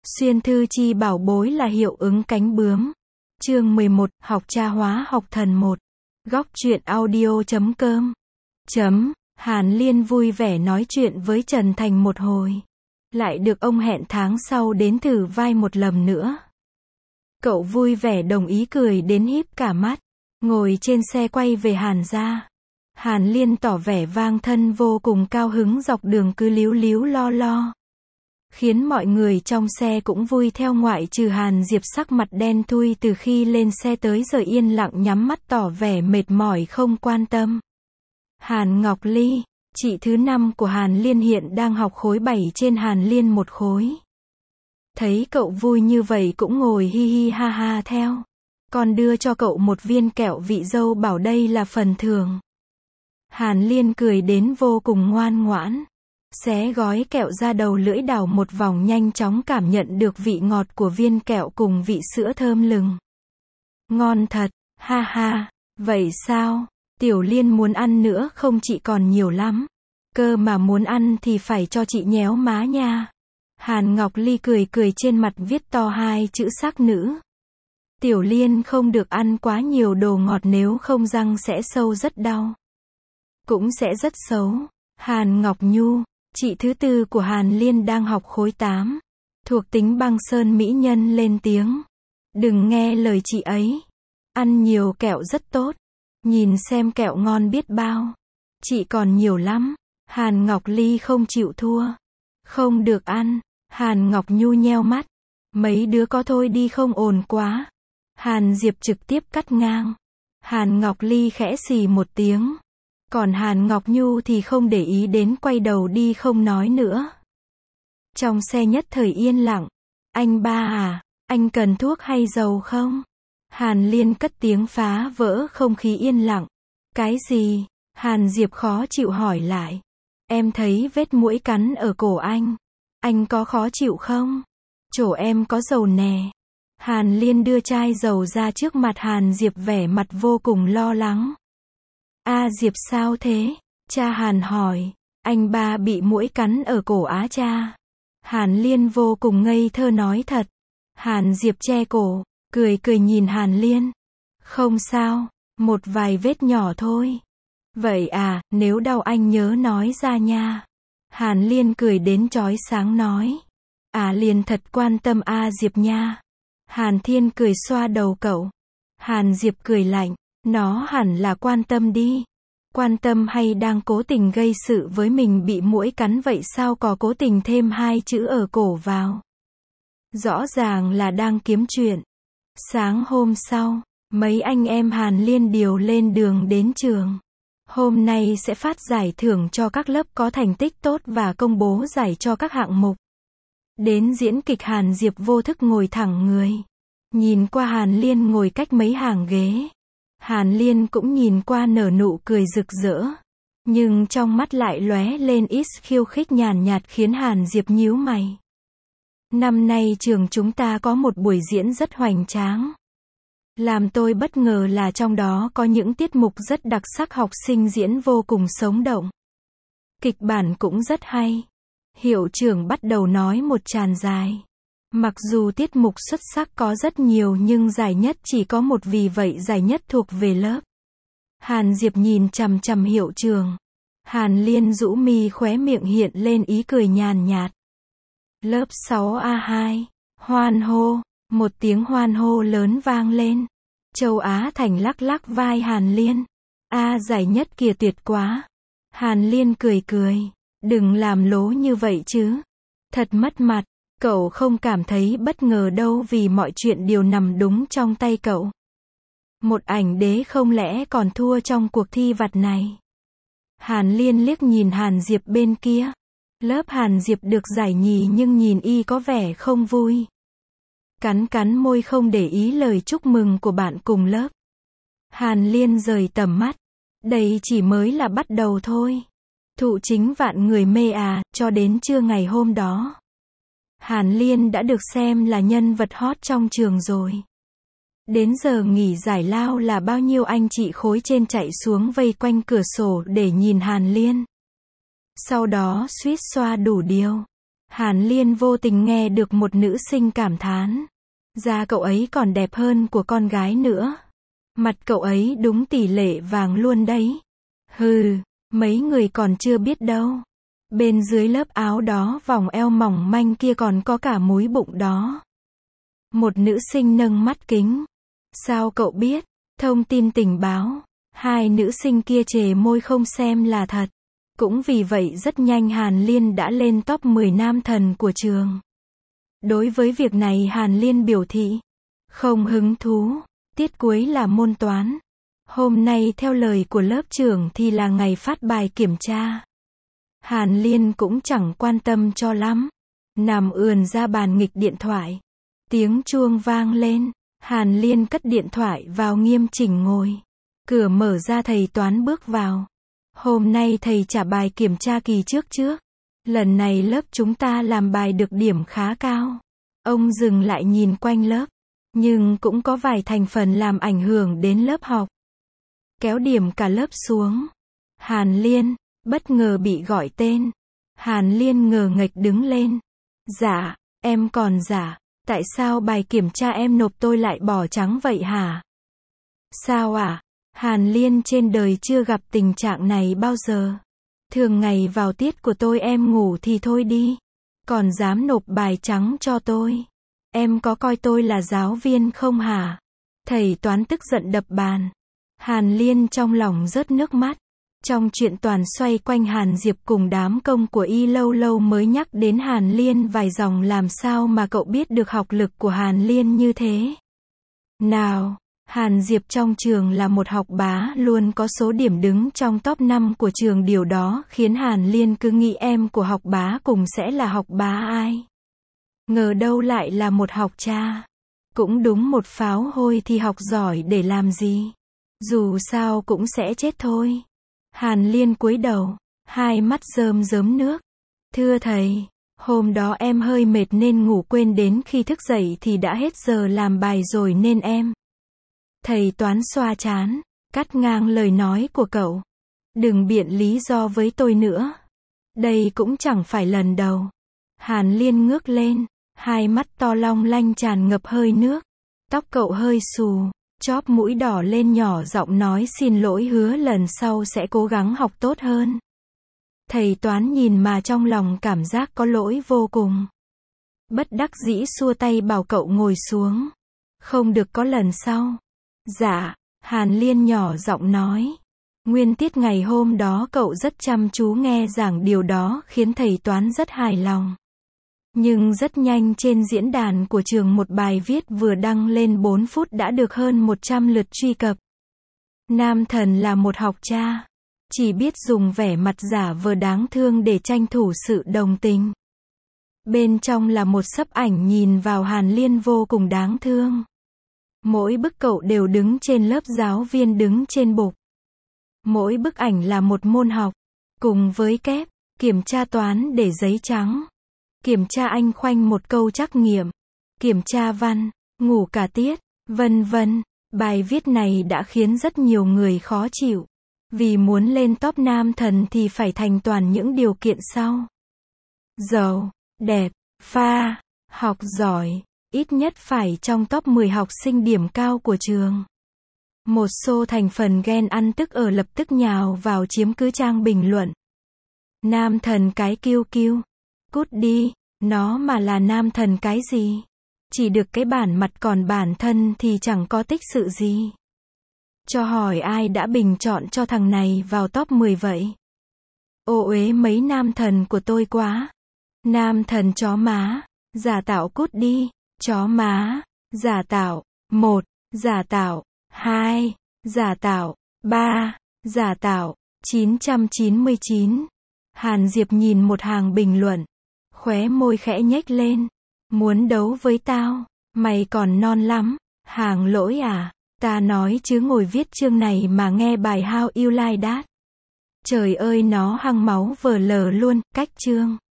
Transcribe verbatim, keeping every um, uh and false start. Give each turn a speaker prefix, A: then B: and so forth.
A: Xuyên thư chi bảo bối là hiệu ứng cánh bướm. Chương mười một, học tra hóa học thần một. Góc truyện audio chấm com. Chấm, Hàn Liên vui vẻ nói chuyện với Trần Thành một hồi. Lại được ông hẹn tháng sau đến thử vai một lần nữa. Cậu vui vẻ đồng ý cười đến híp cả mắt. Ngồi trên xe quay về Hàn gia. Hàn Liên tỏ vẻ vang thân vô cùng cao hứng dọc đường cứ líu líu lo lo. Khiến mọi người trong xe cũng vui theo ngoại trừ Hàn Diệp sắc mặt đen thui từ khi lên xe tới giờ yên lặng nhắm mắt tỏ vẻ mệt mỏi không quan tâm. Hàn Ngọc Ly, chị thứ năm của Hàn Liên hiện đang học khối bảy trên Hàn Liên một khối. Thấy cậu vui như vậy cũng ngồi hi hi ha ha theo. Còn đưa cho cậu một viên kẹo vị dâu bảo đây là phần thưởng. Hàn Liên cười đến vô cùng ngoan ngoãn. Xé gói kẹo ra đầu lưỡi đảo một vòng nhanh chóng cảm nhận được vị ngọt của viên kẹo cùng vị sữa thơm lừng. Ngon thật, ha ha, vậy sao, Tiểu Liên muốn ăn nữa không chị còn nhiều lắm. Cơ mà muốn ăn thì phải cho chị nhéo má nha. Hàn Ngọc Ly cười cười trên mặt viết to hai chữ sắc nữ. Tiểu Liên không được ăn quá nhiều đồ ngọt nếu không răng sẽ sâu rất đau. Cũng sẽ rất xấu. Hàn Ngọc Nhu, chị thứ tư của Hàn Liên đang học khối tám. Thuộc tính băng sơn mỹ nhân lên tiếng. Đừng nghe lời chị ấy. Ăn nhiều kẹo rất tốt. Nhìn xem kẹo ngon biết bao. Chị còn nhiều lắm. Hàn Ngọc Ly không chịu thua. Không được ăn. Hàn Ngọc Nhu nheo mắt. Mấy đứa có thôi đi không ồn quá. Hàn Diệp trực tiếp cắt ngang. Hàn Ngọc Ly khẽ xì một tiếng. Còn Hàn Ngọc Nhu thì không để ý đến quay đầu đi không nói nữa. Trong xe nhất thời yên lặng. Anh ba à, anh cần thuốc hay dầu không? Hàn Liên cất tiếng phá vỡ không khí yên lặng. Cái gì? Hàn Diệp khó chịu hỏi lại. Em thấy vết muỗi cắn ở cổ anh. Anh có khó chịu không? Chỗ em có dầu nè. Hàn Liên đưa chai dầu ra trước mặt Hàn Diệp vẻ mặt vô cùng lo lắng. A Diệp sao thế? Cha Hàn hỏi. Anh ba bị muỗi cắn ở cổ á cha. Hàn Liên vô cùng ngây thơ nói thật. Hàn Diệp che cổ, cười cười nhìn Hàn Liên. Không sao, một vài vết nhỏ thôi. Vậy à, nếu đau anh nhớ nói ra nha. Hàn Liên cười đến chói sáng nói. À Liên thật quan tâm A Diệp nha. Hàn Thiên cười xoa đầu cậu. Hàn Diệp cười lạnh. Nó hẳn là quan tâm đi. Quan tâm hay đang cố tình gây sự với mình bị muỗi cắn vậy sao có cố tình thêm hai chữ ở cổ vào. Rõ ràng là đang kiếm chuyện. Sáng hôm sau, mấy anh em Hàn Liên điều lên đường đến trường. Hôm nay sẽ phát giải thưởng cho các lớp có thành tích tốt và công bố giải cho các hạng mục. Đến diễn kịch Hàn Diệp vô thức ngồi thẳng người. Nhìn qua Hàn Liên ngồi cách mấy hàng ghế. Hàn Liên cũng nhìn qua nở nụ cười rực rỡ. Nhưng trong mắt lại lóe lên ít khiêu khích nhàn nhạt khiến Hàn Diệp nhíu mày. Năm nay trường chúng ta có một buổi diễn rất hoành tráng. Làm tôi bất ngờ là trong đó có những tiết mục rất đặc sắc học sinh diễn vô cùng sống động. Kịch bản cũng rất hay. Hiệu trưởng bắt đầu nói một tràn dài. Mặc dù tiết mục xuất sắc có rất nhiều nhưng giải nhất chỉ có một vì vậy giải nhất thuộc về lớp. Hàn Diệp nhìn chằm chằm hiệu trưởng. Hàn Liên rũ mi khóe miệng hiện lên ý cười nhàn nhạt. Lớp sáu A hai. Hoan hô. Một tiếng hoan hô lớn vang lên. Châu Á Thành lắc lắc vai Hàn Liên. A giải nhất kìa tuyệt quá. Hàn Liên cười cười. Đừng làm lố như vậy chứ. Thật mất mặt. Cậu không cảm thấy bất ngờ đâu vì mọi chuyện đều nằm đúng trong tay cậu. Một ảnh đế không lẽ còn thua trong cuộc thi vặt này. Hàn Liên liếc nhìn Hàn Diệp bên kia. Lớp Hàn Diệp được giải nhì nhưng nhìn y có vẻ không vui. Cắn cắn môi không để ý lời chúc mừng của bạn cùng lớp. Hàn Liên rời tầm mắt. Đây chỉ mới là bắt đầu thôi. Thụ chính vạn người mê à, cho đến trưa ngày hôm đó. Hàn Liên đã được xem là nhân vật hot trong trường rồi. Đến giờ nghỉ giải lao là bao nhiêu anh chị khối trên chạy xuống vây quanh cửa sổ để nhìn Hàn Liên. Sau đó suýt xoa đủ điều. Hàn Liên vô tình nghe được một nữ sinh cảm thán. Da cậu ấy còn đẹp hơn của con gái nữa. Mặt cậu ấy đúng tỷ lệ vàng luôn đấy. Hừ, mấy người còn chưa biết đâu. Bên dưới lớp áo đó vòng eo mỏng manh kia còn có cả múi bụng đó. Một nữ sinh nâng mắt kính. Sao cậu biết? Thông tin tình báo. Hai nữ sinh kia chề môi không xem là thật. Cũng vì vậy rất nhanh Hàn Liên đã lên top mười nam thần của trường. Đối với việc này Hàn Liên biểu thị không hứng thú. Tiết cuối là môn toán. Hôm nay theo lời của lớp trưởng thì là ngày phát bài kiểm tra. Hàn Liên cũng chẳng quan tâm cho lắm. Nằm ườn ra bàn nghịch điện thoại. Tiếng chuông vang lên. Hàn Liên cất điện thoại vào nghiêm chỉnh ngồi. Cửa mở ra thầy toán bước vào. Hôm nay thầy trả bài kiểm tra kỳ trước trước. Lần này lớp chúng ta làm bài được điểm khá cao. Ông dừng lại nhìn quanh lớp. Nhưng cũng có vài thành phần làm ảnh hưởng đến lớp học. Kéo điểm cả lớp xuống. Hàn Liên, bất ngờ bị gọi tên. Hàn Liên ngờ nghệch đứng lên. Dạ, em còn dạ. Tại sao bài kiểm tra em nộp tôi lại bỏ trắng vậy hả? Sao ạ? À? Hàn Liên trên đời chưa gặp tình trạng này bao giờ. Thường ngày vào tiết của tôi em ngủ thì thôi đi. Còn dám nộp bài trắng cho tôi. Em có coi tôi là giáo viên không hả? Thầy toán tức giận đập bàn. Hàn Liên trong lòng rớt nước mắt. Trong chuyện toàn xoay quanh Hàn Diệp cùng đám công của y lâu lâu mới nhắc đến Hàn Liên vài dòng làm sao mà cậu biết được học lực của Hàn Liên như thế. Nào, Hàn Diệp trong trường là một học bá luôn có số điểm đứng trong top năm của trường, điều đó khiến Hàn Liên cứ nghĩ em của học bá cùng sẽ là học bá ai. Ngờ đâu lại là một học cha. Cũng đúng, một pháo hôi thì học giỏi để làm gì. Dù sao cũng sẽ chết thôi. Hàn Liên cúi đầu, hai mắt rơm rớm nước. Thưa thầy, hôm đó em hơi mệt nên ngủ quên, đến khi thức dậy thì đã hết giờ làm bài rồi nên em. Thầy toán xoa trán, cắt ngang lời nói của cậu. Đừng biện lý do với tôi nữa. Đây cũng chẳng phải lần đầu. Hàn Liên ngước lên, hai mắt to long lanh tràn ngập hơi nước. Tóc cậu hơi xù, chóp mũi đỏ lên, nhỏ giọng nói xin lỗi, hứa lần sau sẽ cố gắng học tốt hơn. Thầy toán nhìn mà trong lòng cảm giác có lỗi vô cùng. Bất đắc dĩ xua tay bảo cậu ngồi xuống. Không được có lần sau. Dạ, Hàn Liên nhỏ giọng nói. Nguyên tiết ngày hôm đó cậu rất chăm chú nghe giảng, điều đó khiến thầy toán rất hài lòng. Nhưng rất nhanh trên diễn đàn của trường một bài viết vừa đăng lên bốn phút đã được hơn một trăm lượt truy cập. Nam thần là một học cha. Chỉ biết dùng vẻ mặt giả vờ đáng thương để tranh thủ sự đồng tình. Bên trong là một sấp ảnh nhìn vào Hàn Liên vô cùng đáng thương. Mỗi bức cậu đều đứng trên lớp, giáo viên đứng trên bục. Mỗi bức ảnh là một môn học. Cùng với kép, kiểm tra toán để giấy trắng. Kiểm tra Anh khoanh một câu trắc nghiệm. Kiểm tra văn, ngủ cả tiết, vân vân. Bài viết này đã khiến rất nhiều người khó chịu. Vì muốn lên top nam thần thì phải thành toàn những điều kiện sau. Giàu, đẹp, pha, học giỏi, ít nhất phải trong top mười học sinh điểm cao của trường. Một số thành phần ghen ăn tức ở lập tức nhào vào chiếm cứ trang bình luận. Nam thần cái kiêu kiêu. Cút đi, nó mà là nam thần cái gì? Chỉ được cái bản mặt, còn bản thân thì chẳng có tích sự gì. Cho hỏi ai đã bình chọn cho thằng này vào top mười vậy? Ô uế mấy nam thần của tôi quá. Nam thần chó má, giả tạo, cút đi, chó má, giả tạo, một, giả tạo, hai, giả tạo, ba, giả tạo, chín trăm chín mươi chín. Hàn Diệp nhìn một hàng bình luận, khóe môi khẽ nhếch lên. Muốn đấu với tao, mày còn non lắm, hàng lỗi à? Ta nói chứ ngồi viết chương này mà nghe bài How You Like That. Trời ơi, nó hăng máu vờ lờ luôn, cách chương.